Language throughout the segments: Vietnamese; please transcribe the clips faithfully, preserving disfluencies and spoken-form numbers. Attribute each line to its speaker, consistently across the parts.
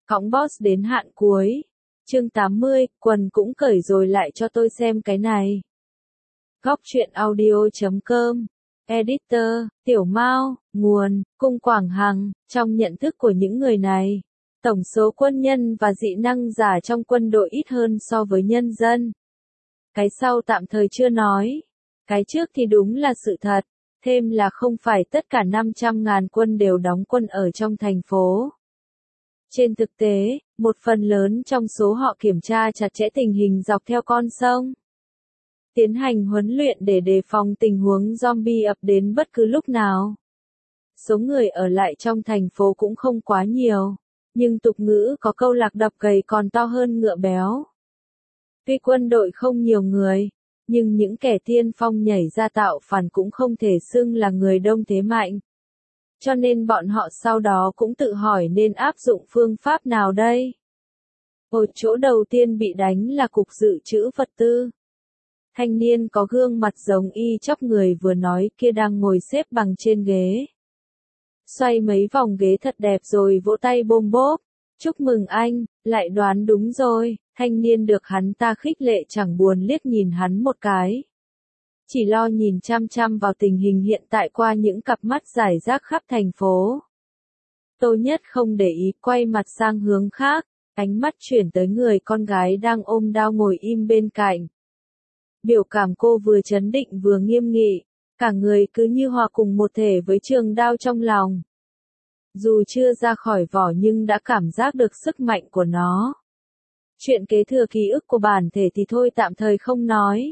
Speaker 1: Cõng boss đến hạn cuối. Chương tám mươi, quần cũng cởi rồi lại cho tôi xem cái này. Góc truyện audio chấm com. Editor, Tiểu Mao, nguồn, Cung Quảng Hằng. Trong nhận thức của những người này, tổng số quân nhân và dị năng giả trong quân đội ít hơn so với nhân dân. Cái sau tạm thời chưa nói. Cái trước thì đúng là sự thật. Thêm là không phải tất cả năm trăm ngàn quân đều đóng quân ở trong thành phố. Trên thực tế, một phần lớn trong số họ kiểm tra chặt chẽ tình hình dọc theo con sông. Tiến hành huấn luyện để đề phòng tình huống zombie ập đến bất cứ lúc nào. Số người ở lại trong thành phố cũng không quá nhiều, nhưng tục ngữ có câu lạc đập gầy còn to hơn ngựa béo. Tuy quân đội không nhiều người, nhưng những kẻ tiên phong nhảy ra tạo phản cũng không thể xưng là người đông thế mạnh. Cho nên bọn họ sau đó cũng tự hỏi nên áp dụng phương pháp nào đây? Ở chỗ đầu tiên bị đánh là cục dự trữ vật tư. Thanh niên có gương mặt giống y chóc người vừa nói kia đang ngồi xếp bằng trên ghế. Xoay mấy vòng ghế thật đẹp rồi vỗ tay bôm bốp. Chúc mừng anh, lại đoán đúng rồi. Thanh niên được hắn ta khích lệ chẳng buồn liếc nhìn hắn một cái. Chỉ lo nhìn chăm chăm vào tình hình hiện tại qua những cặp mắt rải rác khắp thành phố. Tô Nhất không để ý, quay mặt sang hướng khác, ánh mắt chuyển tới người con gái đang ôm đao ngồi im bên cạnh. Biểu cảm cô vừa chấn định vừa nghiêm nghị, cả người cứ như hòa cùng một thể với trường đao trong lòng. Dù chưa ra khỏi vỏ nhưng đã cảm giác được sức mạnh của nó. Chuyện kế thừa ký ức của bản thể thì thôi tạm thời không nói.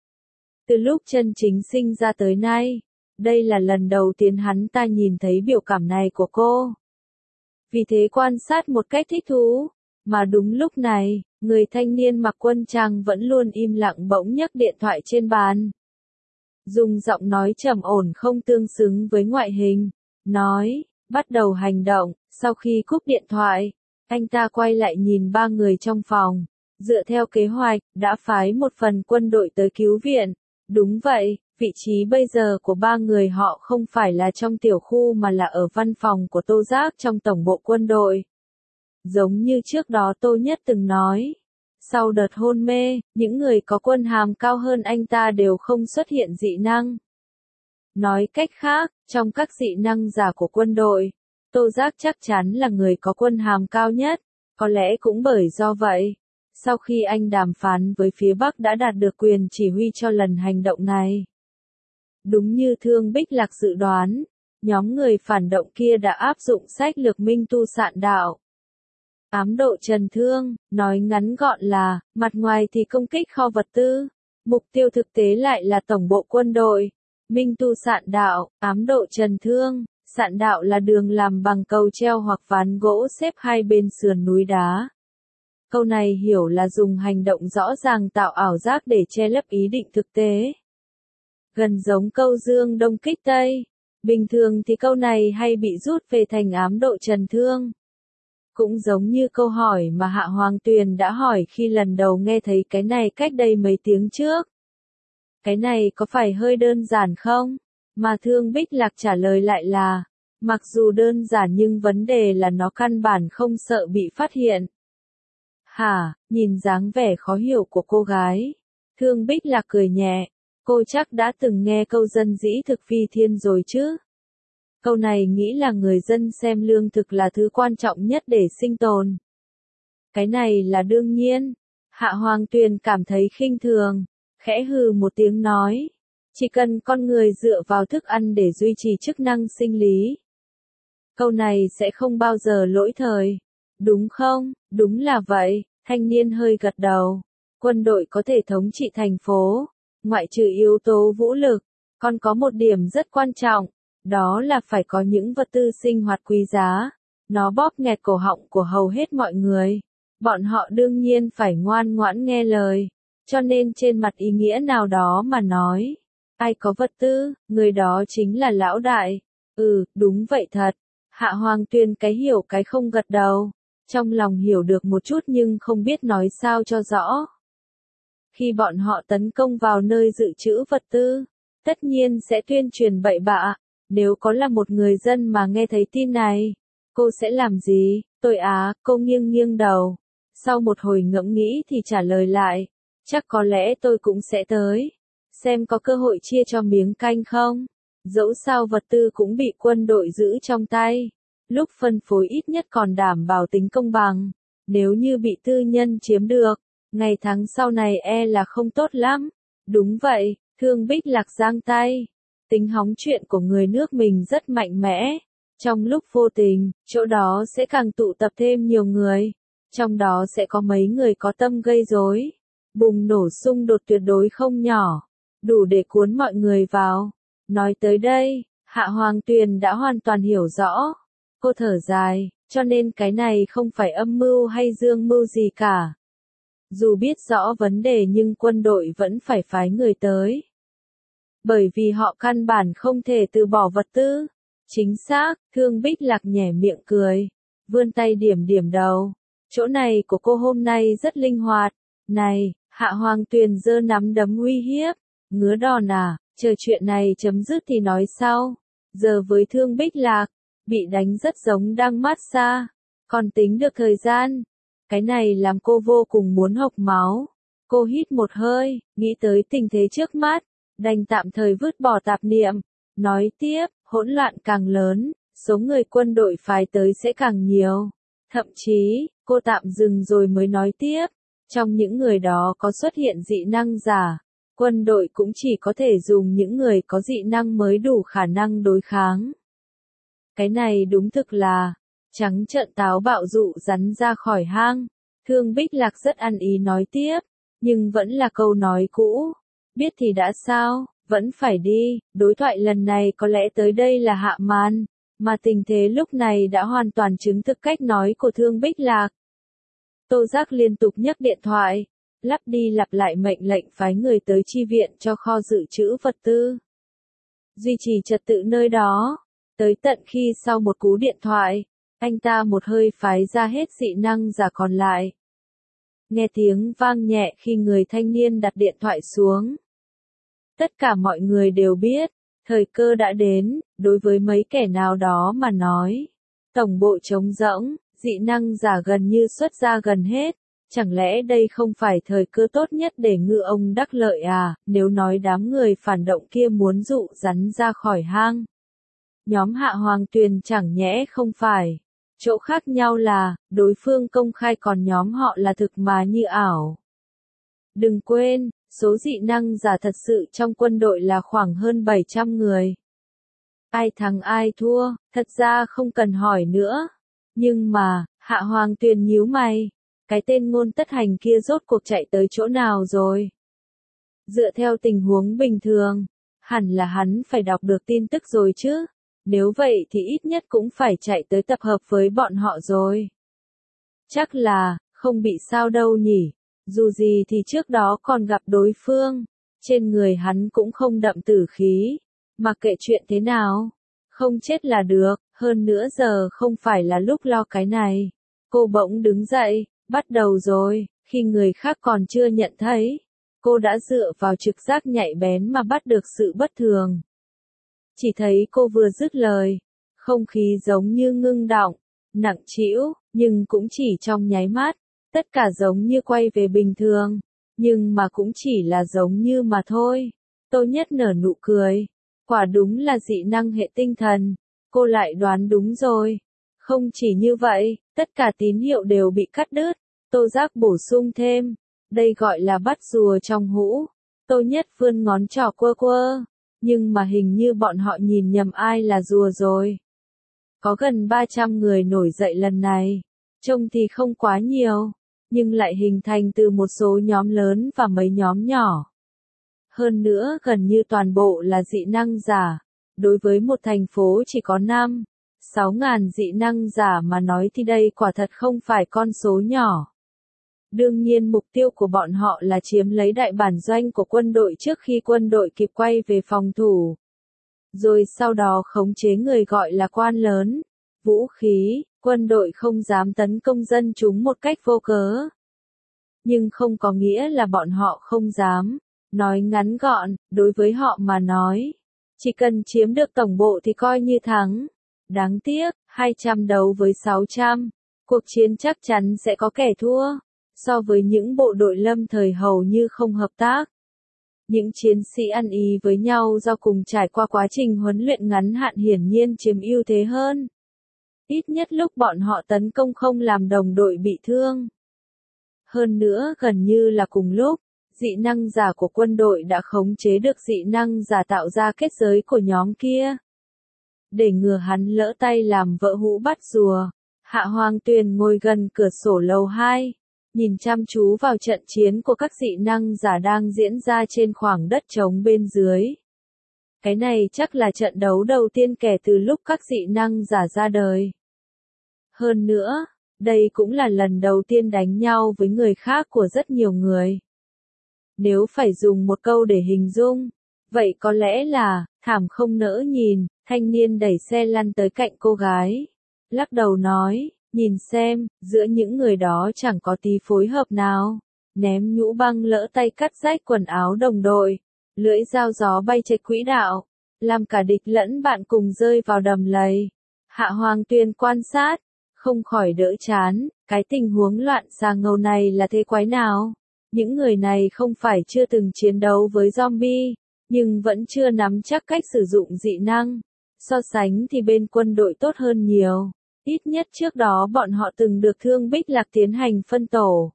Speaker 1: Từ lúc chân chính sinh ra tới nay, đây là lần đầu tiên hắn ta nhìn thấy biểu cảm này của cô. Vì thế quan sát một cách thích thú, mà đúng lúc này, người thanh niên mặc quân trang vẫn luôn im lặng bỗng nhấc điện thoại trên bàn. Dùng giọng nói trầm ổn không tương xứng với ngoại hình, nói, bắt đầu hành động. Sau khi cúp điện thoại, anh ta quay lại nhìn ba người trong phòng, dựa theo kế hoạch, đã phái một phần quân đội tới cứu viện. Đúng vậy, vị trí bây giờ của ba người họ không phải là trong tiểu khu mà là ở văn phòng của Tô Giác trong tổng bộ quân đội. Giống như trước đó Tô Nhất từng nói, sau đợt hôn mê, những người có quân hàm cao hơn anh ta đều không xuất hiện dị năng. Nói cách khác, trong các dị năng giả của quân đội, Tô Giác chắc chắn là người có quân hàm cao nhất, có lẽ cũng bởi do vậy. Sau khi anh đàm phán với phía Bắc đã đạt được quyền chỉ huy cho lần hành động này. Đúng như Thương Bích Lạc dự đoán, nhóm người phản động kia đã áp dụng sách lược minh tu sạn đạo. Ám độ trần thương, nói ngắn gọn là, mặt ngoài thì công kích kho vật tư, mục tiêu thực tế lại là tổng bộ quân đội. Minh tu sạn đạo, ám độ trần thương, sạn đạo là đường làm bằng cầu treo hoặc ván gỗ xếp hai bên sườn núi đá. Câu này hiểu là dùng hành động rõ ràng tạo ảo giác để che lấp ý định thực tế. Gần giống câu Dương Đông kích Tây. Bình thường thì câu này hay bị rút về thành ám độ trần thương. Cũng giống như câu hỏi mà Hạ Hoàng Tuyền đã hỏi khi lần đầu nghe thấy cái này cách đây mấy tiếng trước. Cái này có phải hơi đơn giản không? Mà Thương Bích Lạc trả lời lại là, mặc dù đơn giản nhưng vấn đề là nó căn bản không sợ bị phát hiện. Hả, nhìn dáng vẻ khó hiểu của cô gái. Thương Bích Lạc cười nhẹ, cô chắc đã từng nghe câu dân dĩ thực phi thiên rồi chứ. Câu này nghĩ là người dân xem lương thực là thứ quan trọng nhất để sinh tồn. Cái này là đương nhiên. Hạ Hoàng Tuyền cảm thấy khinh thường, khẽ hừ một tiếng nói. Chỉ cần con người dựa vào thức ăn để duy trì chức năng sinh lý. Câu này sẽ không bao giờ lỗi thời. Đúng không? Đúng là vậy. Thanh niên hơi gật đầu. Quân đội có thể thống trị thành phố. Ngoại trừ yếu tố vũ lực, còn có một điểm rất quan trọng. Đó là phải có những vật tư sinh hoạt quý giá. Nó bóp nghẹt cổ họng của hầu hết mọi người. Bọn họ đương nhiên phải ngoan ngoãn nghe lời. Cho nên trên mặt ý nghĩa nào đó mà nói. Ai có vật tư, người đó chính là lão đại. Ừ, đúng vậy thật. Hạ Hoàng Tuyền cái hiểu cái không gật đầu. Trong lòng hiểu được một chút nhưng không biết nói sao cho rõ. Khi bọn họ tấn công vào nơi dự trữ vật tư, tất nhiên sẽ tuyên truyền bậy bạ. Nếu có là một người dân mà nghe thấy tin này, cô sẽ làm gì? Tôi á, cô nghiêng nghiêng đầu. Sau một hồi ngẫm nghĩ thì trả lời lại. Chắc có lẽ tôi cũng sẽ tới. Xem có cơ hội chia cho miếng canh không? Dẫu sao vật tư cũng bị quân đội giữ trong tay. Lúc phân phối ít nhất còn đảm bảo tính công bằng. Nếu như bị tư nhân chiếm được, ngày tháng sau này e là không tốt lắm. Đúng vậy, Thương Bích Lạc giang tay. Tính hóng chuyện của người nước mình rất mạnh mẽ. Trong lúc vô tình, chỗ đó sẽ càng tụ tập thêm nhiều người. Trong đó sẽ có mấy người có tâm gây rối. Bùng nổ xung đột tuyệt đối không nhỏ. Đủ để cuốn mọi người vào. Nói tới đây, Hạ Hoàng Tuyền đã hoàn toàn hiểu rõ. Cô thở dài, cho nên cái này không phải âm mưu hay dương mưu gì cả. Dù biết rõ vấn đề nhưng quân đội vẫn phải phái người tới. Bởi vì họ căn bản không thể từ bỏ vật tư. Chính xác, Thương Bích Lạc nhẻ miệng cười. Vươn tay điểm điểm đầu. Chỗ này của cô hôm nay rất linh hoạt. Này, Hạ Hoàng Tuyền giơ nắm đấm uy hiếp. Ngứa đòn à, chờ chuyện này chấm dứt thì nói sau. Giờ với Thương Bích Lạc, bị đánh rất giống đang mát xa. Còn tính được thời gian. Cái này làm cô vô cùng muốn hộc máu. Cô hít một hơi, nghĩ tới tình thế trước mắt. Đành tạm thời vứt bỏ tạp niệm. Nói tiếp, hỗn loạn càng lớn, số người quân đội phái tới sẽ càng nhiều. Thậm chí, cô tạm dừng rồi mới nói tiếp. Trong những người đó có xuất hiện dị năng giả. Quân đội cũng chỉ có thể dùng những người có dị năng mới đủ khả năng đối kháng. Cái này đúng thực là, trắng trợn táo bạo dụ rắn ra khỏi hang. Thương Bích Lạc rất ăn ý nói tiếp, nhưng vẫn là câu nói cũ. Biết thì đã sao, vẫn phải đi, đối thoại lần này có lẽ tới đây là hạ màn, mà tình thế lúc này đã hoàn toàn chứng thực cách nói của Thương Bích Lạc. Tô Giác liên tục nhấc điện thoại, lặp đi lặp lại mệnh lệnh phái người tới chi viện cho kho dự trữ vật tư. Duy trì trật tự nơi đó, tới tận khi sau một cú điện thoại, anh ta một hơi phái ra hết dị năng giả còn lại. Nghe tiếng vang nhẹ khi người thanh niên đặt điện thoại xuống. Tất cả mọi người đều biết, thời cơ đã đến, đối với mấy kẻ nào đó mà nói. Tổng bộ trống rỗng, dị năng giả gần như xuất ra gần hết. Chẳng lẽ đây không phải thời cơ tốt nhất để ngư ông đắc lợi à, nếu nói đám người phản động kia muốn dụ rắn ra khỏi hang. Nhóm Hạ Hoàng Tuyền chẳng nhẽ không phải. Chỗ khác nhau là, đối phương công khai còn nhóm họ là thực mà như ảo. Đừng quên, số dị năng giả thật sự trong quân đội là khoảng hơn bảy trăm người. Ai thắng ai thua, thật ra không cần hỏi nữa. Nhưng mà, Hạ Hoàng Tuyền nhíu mày. Cái tên Ngôn Tất Hành kia rốt cuộc chạy tới chỗ nào rồi? Dựa theo tình huống bình thường, hẳn là hắn phải đọc được tin tức rồi chứ. Nếu vậy thì ít nhất cũng phải chạy tới tập hợp với bọn họ rồi. Chắc là, không bị sao đâu nhỉ. Dù gì thì trước đó còn gặp đối phương. Trên người hắn cũng không đậm tử khí. Mặc kệ chuyện thế nào. Không chết là được. Hơn nữa giờ không phải là lúc lo cái này. Cô bỗng đứng dậy. Bắt đầu rồi. Khi người khác còn chưa nhận thấy. Cô đã dựa vào trực giác nhạy bén mà bắt được sự bất thường. Chỉ thấy cô vừa dứt lời, không khí giống như ngưng đọng, nặng trĩu, nhưng cũng chỉ trong nháy mắt, tất cả giống như quay về bình thường, nhưng mà cũng chỉ là giống như mà thôi. Tô Nhất nở nụ cười, quả đúng là dị năng hệ tinh thần, cô lại đoán đúng rồi. Không chỉ như vậy, tất cả tín hiệu đều bị cắt đứt, Tô Giác bổ sung thêm, đây gọi là bắt rùa trong hũ. Tô Nhất vươn ngón trỏ quơ quơ. Nhưng mà hình như bọn họ nhìn nhầm ai là rùa rồi. Có gần ba trăm người nổi dậy lần này. Trông thì không quá nhiều, nhưng lại hình thành từ một số nhóm lớn và mấy nhóm nhỏ. Hơn nữa gần như toàn bộ là dị năng giả. Đối với một thành phố chỉ có năm, sáu ngàn dị năng giả mà nói thì đây quả thật không phải con số nhỏ. Đương nhiên mục tiêu của bọn họ là chiếm lấy đại bản doanh của quân đội trước khi quân đội kịp quay về phòng thủ. Rồi sau đó khống chế người gọi là quan lớn, vũ khí, quân đội không dám tấn công dân chúng một cách vô cớ. Nhưng không có nghĩa là bọn họ không dám. Nói ngắn gọn, đối với họ mà nói, chỉ cần chiếm được tổng bộ thì coi như thắng. Đáng tiếc, hai trăm đấu với sáu trăm. Cuộc chiến chắc chắn sẽ có kẻ thua. So với những bộ đội lâm thời hầu như không hợp tác. Những chiến sĩ ăn ý với nhau do cùng trải qua quá trình huấn luyện ngắn hạn hiển nhiên chiếm ưu thế hơn. Ít nhất lúc bọn họ tấn công không làm đồng đội bị thương. Hơn nữa gần như là cùng lúc, dị năng giả của quân đội đã khống chế được dị năng giả tạo ra kết giới của nhóm kia. Để ngừa hắn lỡ tay làm vỡ hũ bắt rùa, Hạ Hoàng Tuyền ngồi gần cửa sổ lầu hai, nhìn chăm chú vào trận chiến của các dị năng giả đang diễn ra trên khoảng đất trống bên dưới. Cái này chắc là trận đấu đầu tiên kể từ lúc các dị năng giả ra đời. Hơn nữa, đây cũng là lần đầu tiên đánh nhau với người khác của rất nhiều người. Nếu phải dùng một câu để hình dung, vậy có lẽ là, thảm không nỡ nhìn, thanh niên đẩy xe lăn tới cạnh cô gái. Lắc đầu nói, nhìn xem, giữa những người đó chẳng có tí phối hợp nào. Ném nhũ băng lỡ tay cắt rách quần áo đồng đội. Lưỡi dao gió bay chệch quỹ đạo. Làm cả địch lẫn bạn cùng rơi vào đầm lầy. Hạ Hoàng Tuyền quan sát, không khỏi đỡ chán, cái tình huống loạn xà ngầu này là thế quái nào? Những người này không phải chưa từng chiến đấu với zombie, nhưng vẫn chưa nắm chắc cách sử dụng dị năng. So sánh thì bên quân đội tốt hơn nhiều. Ít nhất trước đó bọn họ từng được Thương Bích Lạc tiến hành phân tổ.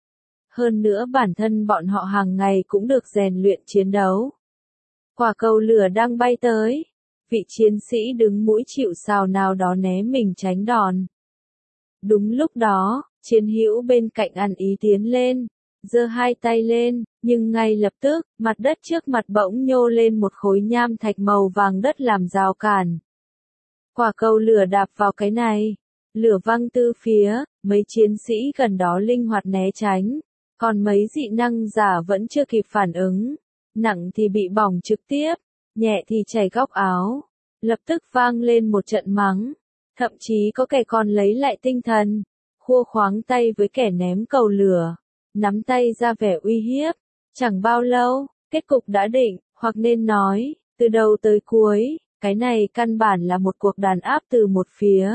Speaker 1: Hơn nữa bản thân bọn họ hàng ngày cũng được rèn luyện chiến đấu. Quả cầu lửa đang bay tới. Vị chiến sĩ đứng mũi chịu sào nào đó né mình tránh đòn. Đúng lúc đó, chiến hữu bên cạnh ăn ý tiến lên, giơ hai tay lên, nhưng ngay lập tức, mặt đất trước mặt bỗng nhô lên một khối nham thạch màu vàng đất làm rào cản. Quả cầu lửa đạp vào cái này, lửa văng tứ phía, mấy chiến sĩ gần đó linh hoạt né tránh, còn mấy dị năng giả vẫn chưa kịp phản ứng, nặng thì bị bỏng trực tiếp, nhẹ thì chảy góc áo, lập tức vang lên một trận mắng, thậm chí có kẻ còn lấy lại tinh thần, khua khoáng tay với kẻ ném cầu lửa, nắm tay ra vẻ uy hiếp, chẳng bao lâu, kết cục đã định, hoặc nên nói, từ đầu tới cuối. Cái này căn bản là một cuộc đàn áp từ một phía.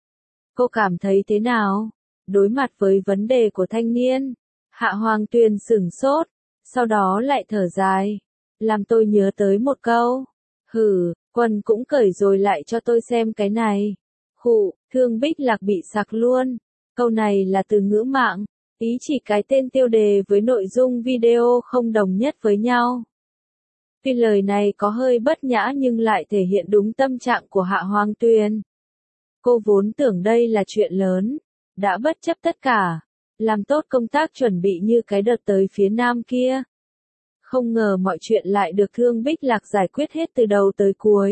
Speaker 1: Cô cảm thấy thế nào? Đối mặt với vấn đề của thanh niên, Hạ Hoàng Tuyền sửng sốt, sau đó lại thở dài. Làm tôi nhớ tới một câu. Hừ, quần cũng cởi rồi lại cho tôi xem cái này. Khụ, Thương Bích Lạc bị sặc luôn. Câu này là từ ngữ mạng, ý chỉ cái tên tiêu đề với nội dung video không đồng nhất với nhau. Tuy lời này có hơi bất nhã nhưng lại thể hiện đúng tâm trạng của Hạ Hoàng Tuyền. Cô vốn tưởng đây là chuyện lớn, đã bất chấp tất cả, làm tốt công tác chuẩn bị như cái đợt tới phía nam kia. Không ngờ mọi chuyện lại được Thương Bích Lạc giải quyết hết từ đầu tới cuối.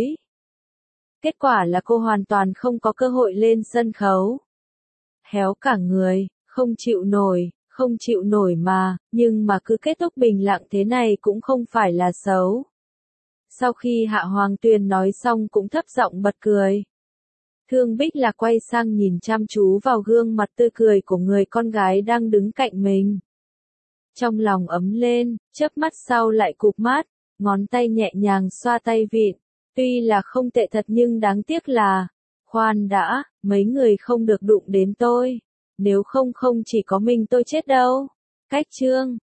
Speaker 1: Kết quả là cô hoàn toàn không có cơ hội lên sân khấu. Héo cả người, không chịu nổi. Không chịu nổi mà, nhưng mà cứ kết thúc bình lặng thế này cũng không phải là xấu. Sau khi Hạ Hoàng Tuyền nói xong cũng thấp giọng bật cười. Thương Bích Lạc quay sang nhìn chăm chú vào gương mặt tươi cười của người con gái đang đứng cạnh mình. Trong lòng ấm lên, chớp mắt sau lại cụp mắt, ngón tay nhẹ nhàng xoa tay vịn. Tuy là không tệ thật nhưng đáng tiếc là, khoan đã, mấy người không được đụng đến tôi. Nếu không không chỉ có mình tôi chết đâu. Cách chương